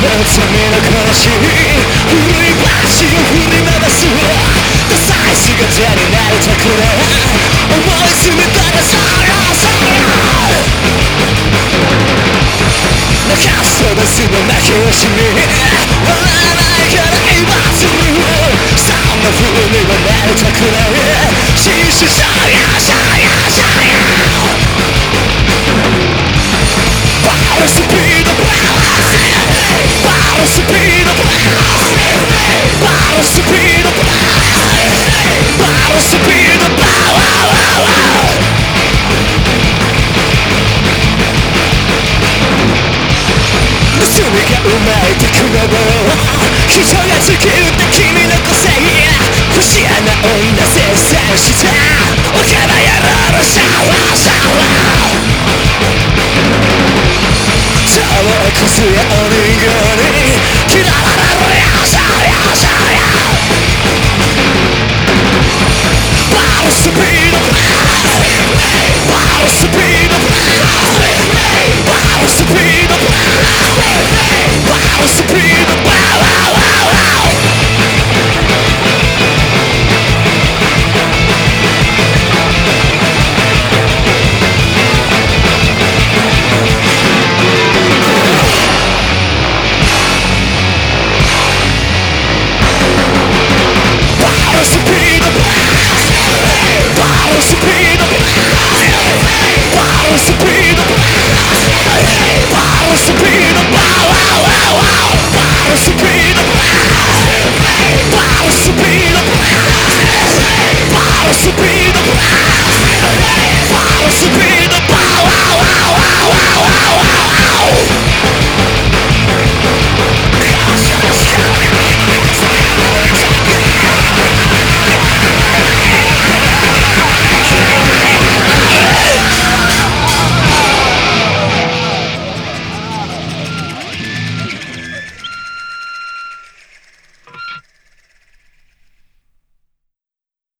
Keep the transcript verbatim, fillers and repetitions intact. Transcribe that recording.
罪の悲しい古い橋を振り回すダサい姿になりたくない思い詰めたらそうよそうよ泣かす飛ばすの負け惜しみ笑わないから言わずにそんな風にはなりたくない紳士そうよそうよそうよバースピードバースピードバースピードバースピードバ盗みがうまいテクノボ人が作った君の個性節穴女絶賛したおから野郎のシャワーシャワータワークスやお人形に嫌われるよシャワーシャワーバルスピードバルスピードバルスピードバルスピードバーワーワーワーSpeed